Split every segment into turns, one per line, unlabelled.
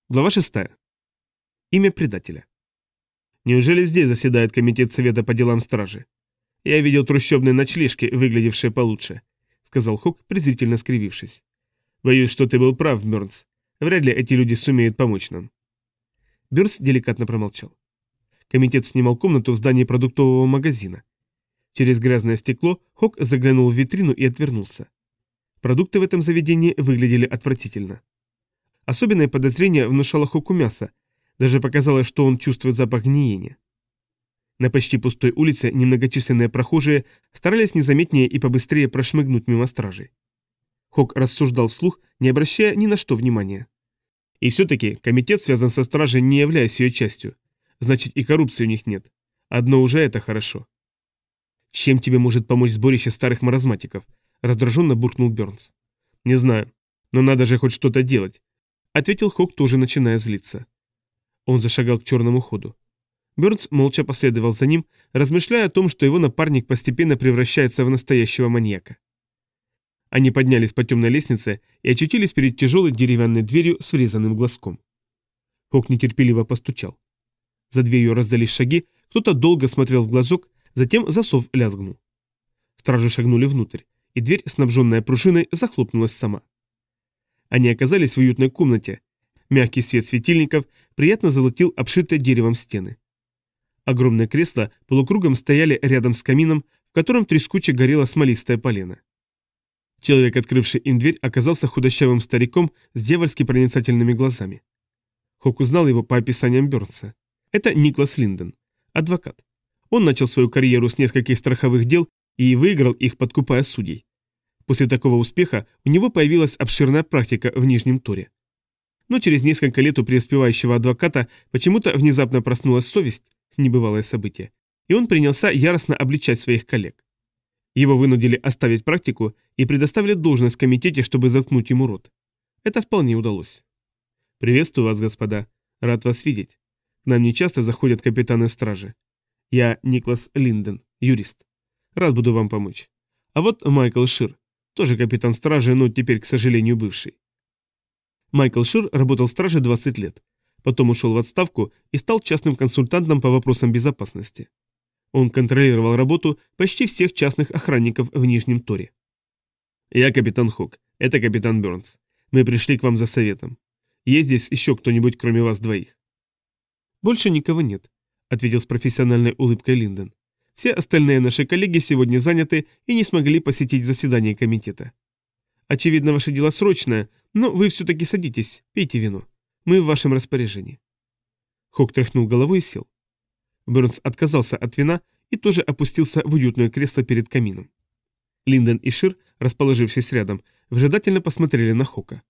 Глава 6. Имя предателя. Неужели здесь заседает комитет совета по делам стражи? Я видел трущобные ночлежки, выглядевшие получше, сказал Хок, презрительно скривившись. Боюсь, что ты был прав, Бёрнс. Вряд ли эти люди сумеют помочь нам. Бёрнс деликатно промолчал. Комитет снимал комнату в здании продуктового магазина. Через грязное стекло Хок заглянул в витрину и отвернулся. Продукты в этом заведении выглядели отвратительно. Особенное подозрение внушало Хоку мясо, даже показалось, что он чувствует запах гниения. На почти пустой улице немногочисленные прохожие старались незаметнее и побыстрее прошмыгнуть мимо стражей. Хок рассуждал вслух, не обращая ни на что внимания. И все-таки комитет связан со стражей, не являясь ее частью. Значит, и коррупции у них нет. Одно уже это хорошо. «Чем тебе может помочь сборище старых маразматиков?» – раздраженно буркнул Бёрнс. «Не знаю, но надо же хоть что-то делать», – ответил Хок, тоже начиная злиться. Он зашагал к черному ходу. Бёрнс молча последовал за ним, размышляя о том, что его напарник постепенно превращается в настоящего маньяка. Они поднялись по темной лестнице и очутились перед тяжелой деревянной дверью с врезанным глазком. Хок нетерпеливо постучал. За дверью раздались шаги, кто-то долго смотрел в глазок, затем засов лязгнул. Стражи шагнули внутрь, и дверь, снабженная пружиной, захлопнулась сама. Они оказались в уютной комнате. Мягкий свет светильников приятно золотил обшитые деревом стены. Огромные кресла полукругом стояли рядом с камином, в котором трескуче горело смолистое полено. Человек, открывший им дверь, оказался худощавым стариком с дьявольски проницательными глазами. Хок узнал его по описаниям Бёрнса. Это Никлас Линден, адвокат. Он начал свою карьеру с нескольких страховых дел и выиграл их, подкупая судей. После такого успеха у него появилась обширная практика в Нижнем Торе. Но через несколько лет у преуспевающего адвоката почему-то внезапно проснулась совесть, небывалое событие, и он принялся яростно обличать своих коллег. Его вынудили оставить практику и предоставили должность в комитете, чтобы заткнуть ему рот. Это вполне удалось. «Приветствую вас, господа. Рад вас видеть. К нам нечасто заходят капитаны стражи. Я Никлас Линден, юрист. Рад буду вам помочь. А вот Майкл Шир, тоже капитан стражи, но теперь, к сожалению, бывший». Майкл Шир работал в страже 20 лет. Потом ушел в отставку и стал частным консультантом по вопросам безопасности. Он контролировал работу почти всех частных охранников в Нижнем Торе. «Я капитан Хок, это капитан Бёрнс. Мы пришли к вам за советом. Есть здесь еще кто-нибудь, кроме вас двоих?» «Больше никого нет», — ответил с профессиональной улыбкой Линден. «Все остальные наши коллеги сегодня заняты и не смогли посетить заседание комитета. Очевидно, ваше дело срочное, но вы все-таки садитесь, пейте вино. Мы в вашем распоряжении». Хок тряхнул головой и сел. Бёрнс отказался от вина и тоже опустился в уютное кресло перед камином. Линден и Шир, расположившись рядом, выжидательно посмотрели на Хока.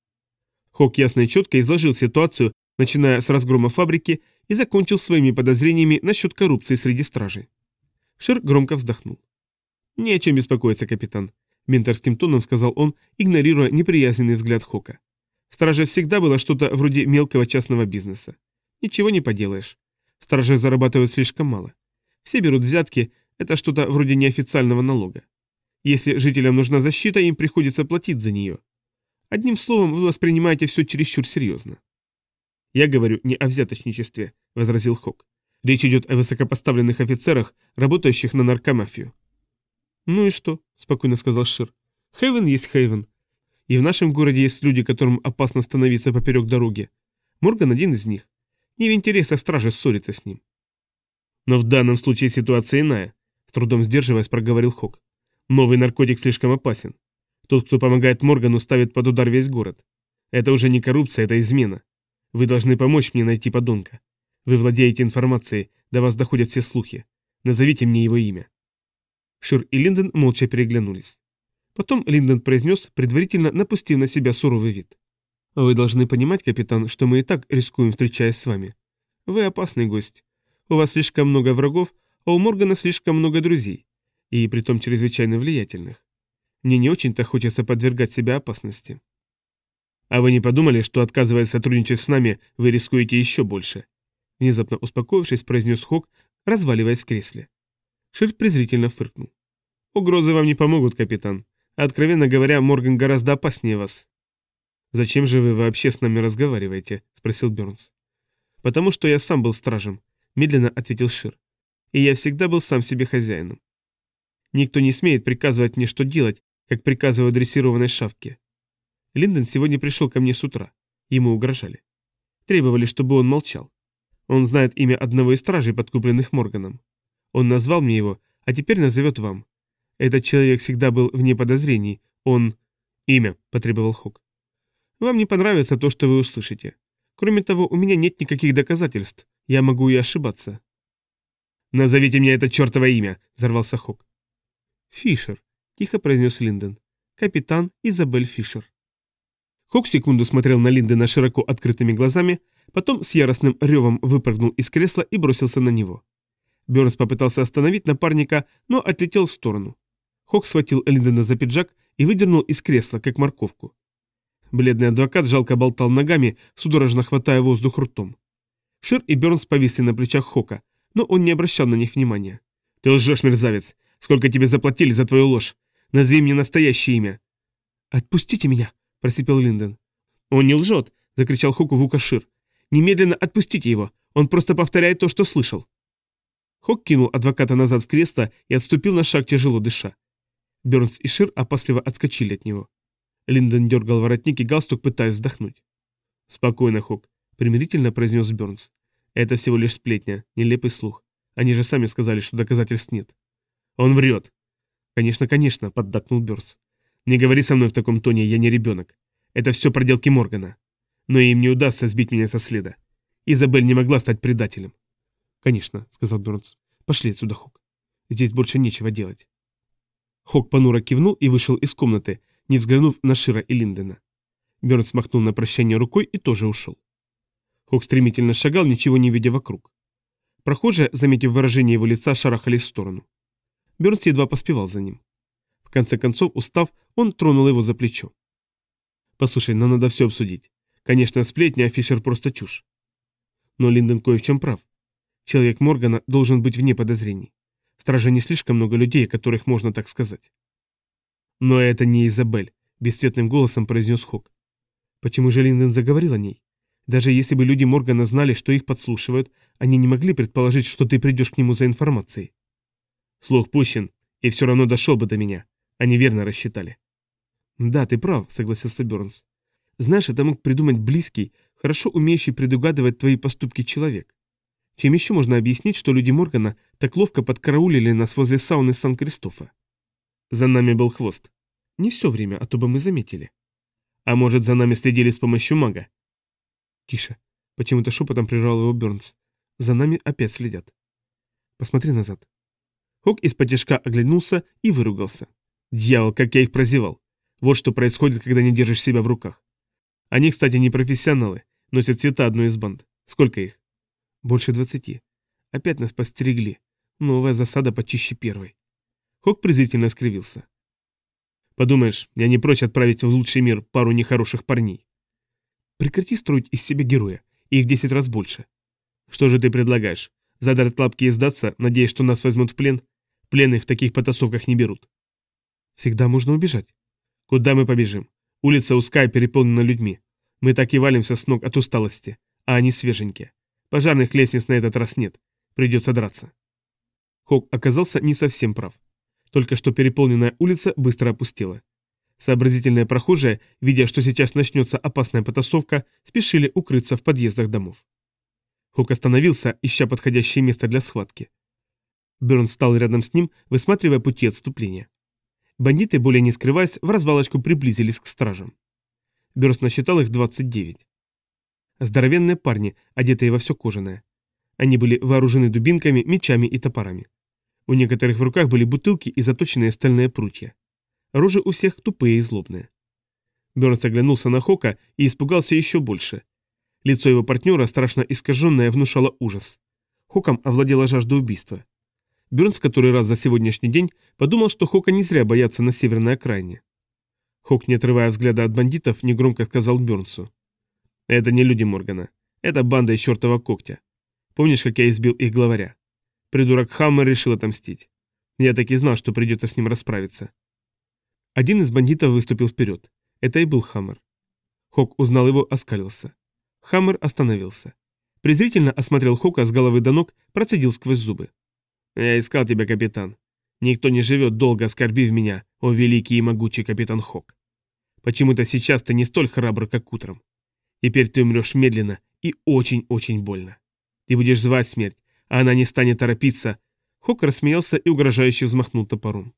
Хок ясно и четко изложил ситуацию, начиная с разгрома фабрики, и закончил своими подозрениями насчет коррупции среди стражей. Шир громко вздохнул. «Ни о чем беспокоиться, капитан», — менторским тоном сказал он, игнорируя неприязненный взгляд Хока. «В страже всегда было что-то вроде мелкого частного бизнеса. Ничего не поделаешь. Стражи зарабатывают слишком мало. Все берут взятки, это что-то вроде неофициального налога. Если жителям нужна защита, им приходится платить за нее. Одним словом, вы воспринимаете все чересчур серьезно». «Я говорю не о взяточничестве», — возразил Хок. «Речь идет о высокопоставленных офицерах, работающих на наркомафию». «Ну и что?» — спокойно сказал Шир. «Хейвен есть Хейвен. И в нашем городе есть люди, которым опасно становиться поперек дороги. Морган один из них. Не в интересах стражи ссориться с ним». «Но в данном случае ситуация иная», — с трудом сдерживаясь, проговорил Хок. «Новый наркотик слишком опасен. Тот, кто помогает Моргану, ставит под удар весь город. Это уже не коррупция, это измена. Вы должны помочь мне найти подонка. Вы владеете информацией, до вас доходят все слухи. Назовите мне его имя». Шир и Линден молча переглянулись. Потом Линден произнес, предварительно напустив на себя суровый вид. «Вы должны понимать, капитан, что мы и так рискуем, встречаясь с вами. Вы опасный гость. У вас слишком много врагов, а у Моргана слишком много друзей, и притом чрезвычайно влиятельных. Мне не очень-то хочется подвергать себя опасности». «А вы не подумали, что, отказываясь сотрудничать с нами, вы рискуете еще больше?» Внезапно успокоившись, произнес Хок, разваливаясь в кресле. Шир презрительно фыркнул. «Угрозы вам не помогут, капитан. Откровенно говоря, Морган гораздо опаснее вас». «Зачем же вы вообще с нами разговариваете?» – спросил Бёрнс. «Потому что я сам был стражем», – медленно ответил Шир. «И я всегда был сам себе хозяином. Никто не смеет приказывать мне, что делать, как приказываю дрессированной шавке. Линдон сегодня пришел ко мне с утра. Ему угрожали. Требовали, чтобы он молчал. Он знает имя одного из стражей, подкупленных Морганом. Он назвал мне его, а теперь назовет вам. Этот человек всегда был вне подозрений. Он...» «Имя», – потребовал Хок. «Вам не понравится то, что вы услышите. Кроме того, у меня нет никаких доказательств. Я могу и ошибаться». «Назовите мне это чертово имя», – взорвался Хок. «Фишер», – тихо произнес Линдон. «Капитан Изабель Фишер». Хок секунду смотрел на Линдона широко открытыми глазами, потом с яростным ревом выпрыгнул из кресла и бросился на него. Бёрнс попытался остановить напарника, но отлетел в сторону. Хок схватил Линдона за пиджак и выдернул из кресла, как морковку. Бледный адвокат жалко болтал ногами, судорожно хватая воздух ртом. Шир и Бёрнс повисли на плечах Хока, но он не обращал на них внимания. «Ты лжешь, мерзавец! Сколько тебе заплатили за твою ложь? Назови мне настоящее имя!» «Отпустите меня!» – просипел Линдон. «Он не лжет!» – закричал Хоку в ухо Шир. «Немедленно отпустите его! Он просто повторяет то, что слышал!» Хок кинул адвоката назад в кресло и отступил на шаг, тяжело дыша. Бёрнс и Шир опасливо отскочили от него. Линдон дергал воротник и галстук, пытаясь вздохнуть. «Спокойно, Хок», — примирительно произнес Бёрнс. «Это всего лишь сплетня, нелепый слух. Они же сами сказали, что доказательств нет». «Он врет». «Конечно, конечно», — поддакнул Бёрнс. «Не говори со мной в таком тоне, я не ребенок. Это все проделки Моргана. Но им не удастся сбить меня со следа. Изабель не могла стать предателем». «Конечно», — сказал Бёрнс. «Пошли отсюда, Хок. Здесь больше нечего делать». Хок понуро кивнул и вышел из комнаты, не взглянув на Шира и Линдона. Бёрнс махнул на прощание рукой и тоже ушел. Хок стремительно шагал, ничего не видя вокруг. Прохожие, заметив выражение его лица, шарахались в сторону. Бёрнс едва поспевал за ним. В конце концов, устав, он тронул его за плечо. «Послушай, нам надо все обсудить. Конечно, сплетня, а Фишер просто чушь. Но Линдон кое в чем прав. Человек Моргана должен быть вне подозрений. В страже не слишком много людей, о которых можно так сказать». «Но это не Изабель», — бесцветным голосом произнес Хок. «Почему же Линдон заговорил о ней? Даже если бы люди Моргана знали, что их подслушивают, они не могли предположить, что ты придешь к нему за информацией». «Слух пущен, и все равно дошел бы до меня. Они верно рассчитали». «Да, ты прав», — согласился Бёрнс. «Знаешь, это мог придумать близкий, хорошо умеющий предугадывать твои поступки человек. Чем еще можно объяснить, что люди Моргана так ловко подкараулили нас возле сауны Сан-Кристофа?» «За нами был хвост». «Не все время, а то бы мы заметили». «А может, за нами следили с помощью мага?» «Тише», — почему-то шепотом прервал его Бёрнс. «За нами опять следят. Посмотри назад». Хок из-под оглянулся и выругался. «Дьявол, как я их прозевал! Вот что происходит, когда не держишь себя в руках. Они, кстати, не профессионалы, носят цвета одной из банд. Сколько их?» «Больше 20. Опять нас постерегли. Новая засада почище первой». Хок презрительно скривился. «Подумаешь, я не прочь отправить в лучший мир пару нехороших парней». «Прекрати строить из себя героя, их 10 раз больше». «Что же ты предлагаешь? Задрать лапки и сдаться, надеясь, что нас возьмут в плен? Пленных в таких потасовках не берут». «Всегда можно убежать». «Куда мы побежим? Улица узкая, переполнена людьми. Мы так и валимся с ног от усталости, а они свеженькие. Пожарных лестниц на этот раз нет. Придется драться». Хок оказался не совсем прав. Только что переполненная улица быстро опустела. Сообразительные прохожие, видя, что сейчас начнется опасная потасовка, спешили укрыться в подъездах домов. Хок остановился, ища подходящее место для схватки. Бёрнс стал рядом с ним, высматривая пути отступления. Бандиты, более не скрываясь, в развалочку приблизились к стражам. Бёрнс насчитал их 29. Здоровенные парни, одетые во все кожаное. Они были вооружены дубинками, мечами и топорами. У некоторых в руках были бутылки и заточенные стальные прутья. Рожи у всех тупые и злобные. Бёрнс оглянулся на Хока и испугался еще больше. Лицо его партнера, страшно искаженное, внушало ужас. Хоком овладела жажда убийства. Бёрнс в который раз за сегодняшний день подумал, что Хока не зря боятся на северной окраине. Хок, не отрывая взгляда от бандитов, негромко сказал Бёрнсу: «Это не люди Моргана. Это банда из чертова когтя. Помнишь, как я избил их главаря? Придурок Хаммер решил отомстить. Я так и знал, что придется с ним расправиться». Один из бандитов выступил вперед. Это и был Хаммер. Хок узнал его, оскалился. Хаммер остановился. Презрительно осмотрел Хока с головы до ног, процедил сквозь зубы. «Я искал тебя, капитан. Никто не живет долго, оскорбив меня, о великий и могучий капитан Хок. Почему-то сейчас ты не столь храбр, как утром. Теперь ты умрешь медленно и очень-очень больно. Ты будешь звать смерть, а она не станет торопиться». Хок рассмеялся и угрожающе взмахнул топором.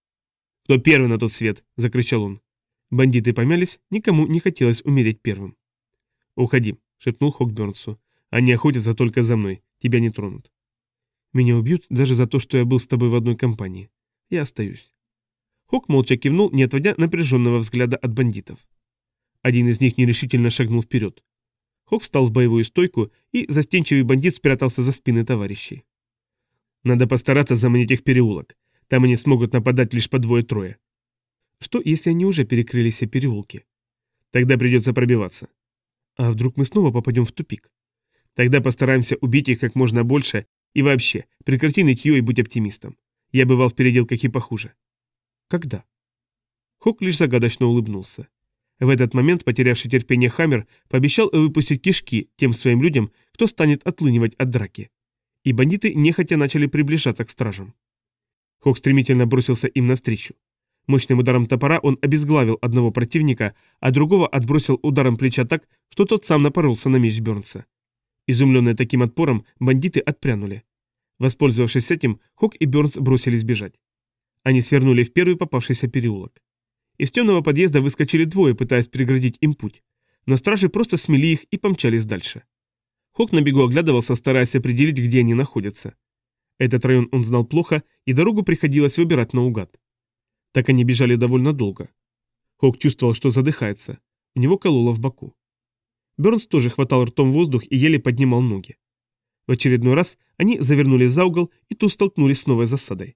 «Кто первый на тот свет?» – закричал он. Бандиты помялись, никому не хотелось умереть первым. «Уходи», – шепнул Хок Бёрнсу. «Они охотятся только за мной, тебя не тронут». «Меня убьют даже за то, что я был с тобой в одной компании. Я остаюсь». Хок молча кивнул, не отводя напряженного взгляда от бандитов. Один из них нерешительно шагнул вперед. Хок встал в боевую стойку, и застенчивый бандит спрятался за спины товарищей. «Надо постараться заманить их в переулок. Там они смогут нападать лишь по двое-трое». «Что, если они уже перекрыли все переулки?» «Тогда придется пробиваться». «А вдруг мы снова попадем в тупик?» «Тогда постараемся убить их как можно больше, и вообще, прекрати нытье и будь оптимистом. Я бывал в переделках и похуже». «Когда?» Хок лишь загадочно улыбнулся. В этот момент потерявший терпение Хаммер пообещал выпустить кишки тем своим людям, кто станет отлынивать от драки. И бандиты нехотя начали приближаться к стражам. Хок стремительно бросился им навстречу. Мощным ударом топора он обезглавил одного противника, а другого отбросил ударом плеча так, что тот сам напоролся на меч Бёрнса. Изумленные таким отпором, бандиты отпрянули. Воспользовавшись этим, Хок и Бёрнс бросились бежать. Они свернули в первый попавшийся переулок. Из темного подъезда выскочили двое, пытаясь преградить им путь, но стражи просто смели их и помчались дальше. Хок на бегу оглядывался, стараясь определить, где они находятся. Этот район он знал плохо, и дорогу приходилось выбирать наугад. Так они бежали довольно долго. Хок чувствовал, что задыхается. У него кололо в боку. Бёрнс тоже хватал ртом воздух и еле поднимал ноги. В очередной раз они завернули за угол и тут столкнулись с новой засадой.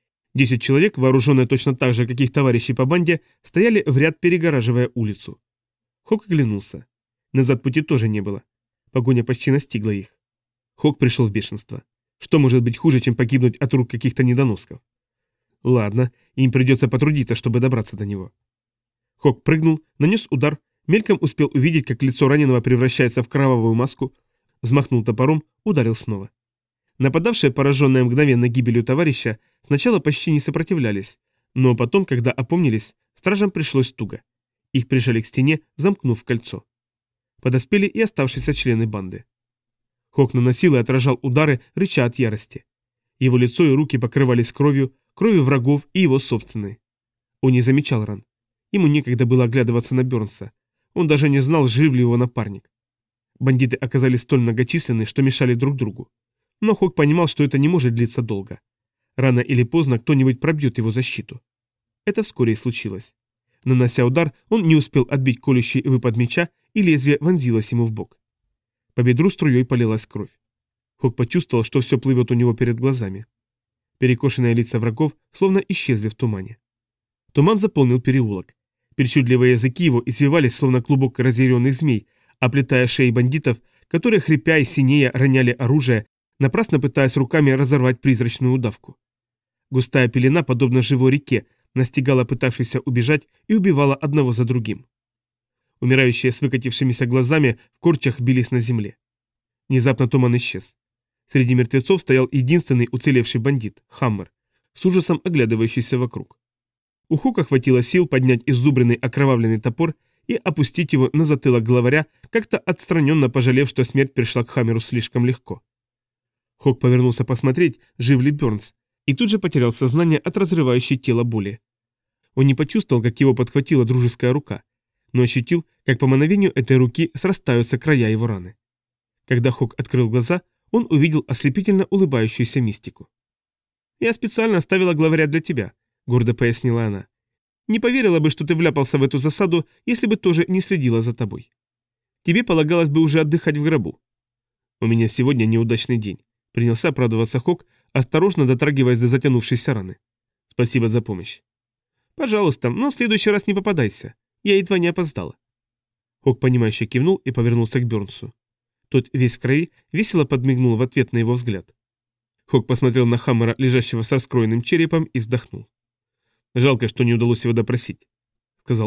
10 человек, вооруженные точно так же, как их товарищи по банде, стояли в ряд, перегораживая улицу. Хок оглянулся. Назад пути тоже не было. Погоня почти настигла их. Хок пришел в бешенство. Что может быть хуже, чем погибнуть от рук каких-то недоносков? Ладно, им придется потрудиться, чтобы добраться до него. Хок прыгнул, нанес удар, мельком успел увидеть, как лицо раненого превращается в кровавую маску, взмахнул топором, ударил снова. Нападавшие, пораженные мгновенной гибелью товарища, сначала почти не сопротивлялись, но потом, когда опомнились, стражам пришлось туго. Их прижали к стене, замкнув в кольцо. Подоспели и оставшиеся члены банды. Хок наносил и отражал удары, рыча от ярости. Его лицо и руки покрывались кровью врагов и его собственной. Он не замечал ран. Ему некогда было оглядываться на Бёрнса. Он даже не знал, жив ли его напарник. Бандиты оказались столь многочисленны, что мешали друг другу. Но Хок понимал, что это не может длиться долго. Рано или поздно кто-нибудь пробьет его защиту. Это вскоре и случилось. Нанося удар, он не успел отбить колющий выпад меча, и лезвие вонзилось ему в бок. По бедру струей полилась кровь. Хок почувствовал, что все плывет у него перед глазами. Перекошенные лица врагов словно исчезли в тумане. Туман заполнил переулок. Причудливые языки его извивались, словно клубок разъяренных змей, оплетая шеи бандитов, которые, хрипя и синея, роняли оружие, напрасно пытаясь руками разорвать призрачную удавку. Густая пелена, подобно живой реке, настигала пытавшихся убежать и убивала одного за другим. Умирающие с выкатившимися глазами в корчах бились на земле. Внезапно туман исчез. Среди мертвецов стоял единственный уцелевший бандит – Хаммер, с ужасом оглядывающийся вокруг. У Хока хватило сил поднять иззубренный окровавленный топор и опустить его на затылок главаря, как-то отстраненно пожалев, что смерть пришла к Хаммеру слишком легко. Хок повернулся посмотреть, жив ли Бёрнс, и тут же потерял сознание от разрывающей тело боли. Он не почувствовал, как его подхватила дружеская рука, но ощутил, как по мановению этой руки срастаются края его раны. Когда Хок открыл глаза, он увидел ослепительно улыбающуюся мистику. «Я специально оставила главаря для тебя», — гордо пояснила она. «Не поверила бы, что ты вляпался в эту засаду, если бы тоже не следила за тобой. Тебе полагалось бы уже отдыхать в гробу». «У меня сегодня неудачный день», — принялся оправдываться Хок, осторожно дотрагиваясь до затянувшейся раны. «Спасибо за помощь». «Пожалуйста, но в следующий раз не попадайся. Я едва не опоздала». Хок, понимающе кивнул и повернулся к Бёрнсу. Тот весь в крови весело подмигнул в ответ на его взгляд. Хок посмотрел на Хаммера, лежащего с раскроенным черепом, и вздохнул. «Жалко, что не удалось его допросить», — сказал он,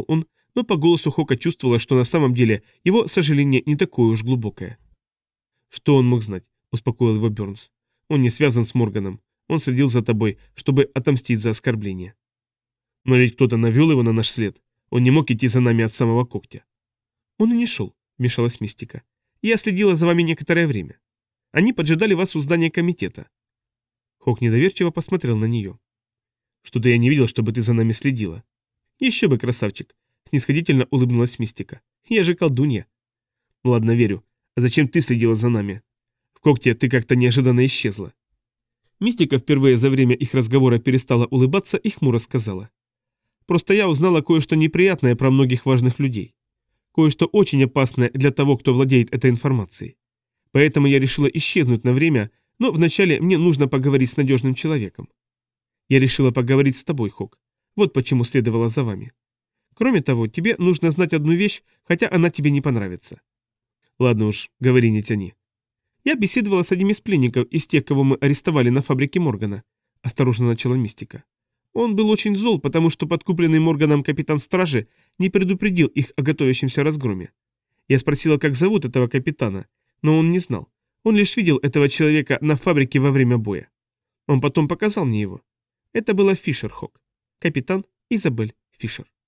но по голосу Хока чувствовала, что на самом деле его сожаление не такое уж глубокое. «Что он мог знать?» – успокоил его Бёрнс. «Он не связан с Морганом. Он следил за тобой, чтобы отомстить за оскорбление». «Но ведь кто-то навел его на наш след. Он не мог идти за нами от самого когтя». «Он и не шел», – вмешалась Мистика. «Я следила за вами некоторое время. Они поджидали вас у здания комитета». Хок недоверчиво посмотрел на нее. «Что-то я не видел, чтобы ты за нами следила». «Еще бы, красавчик», – снисходительно улыбнулась Мистика. «Я же колдунья». «Ладно, верю. А зачем ты следила за нами? В когте ты как-то неожиданно исчезла». Мистика впервые за время их разговора перестала улыбаться и хмуро сказала. «Просто я узнала кое-что неприятное про многих важных людей. Кое-что очень опасное для того, кто владеет этой информацией. Поэтому я решила исчезнуть на время, но вначале мне нужно поговорить с надежным человеком. Я решила поговорить с тобой, Хок. Вот почему следовала за вами. Кроме того, тебе нужно знать одну вещь, хотя она тебе не понравится». «Ладно уж, говори, не тяни». «Я беседовала с одним из пленников из тех, кого мы арестовали на фабрике Моргана», – осторожно начала Мистика. «Он был очень зол, потому что подкупленный Морганом капитан стражи не предупредил их о готовящемся разгроме. Я спросила, как зовут этого капитана, но он не знал. Он лишь видел этого человека на фабрике во время боя. Он потом показал мне его. Это была Фишер, Хок. Капитан Изабель Фишер».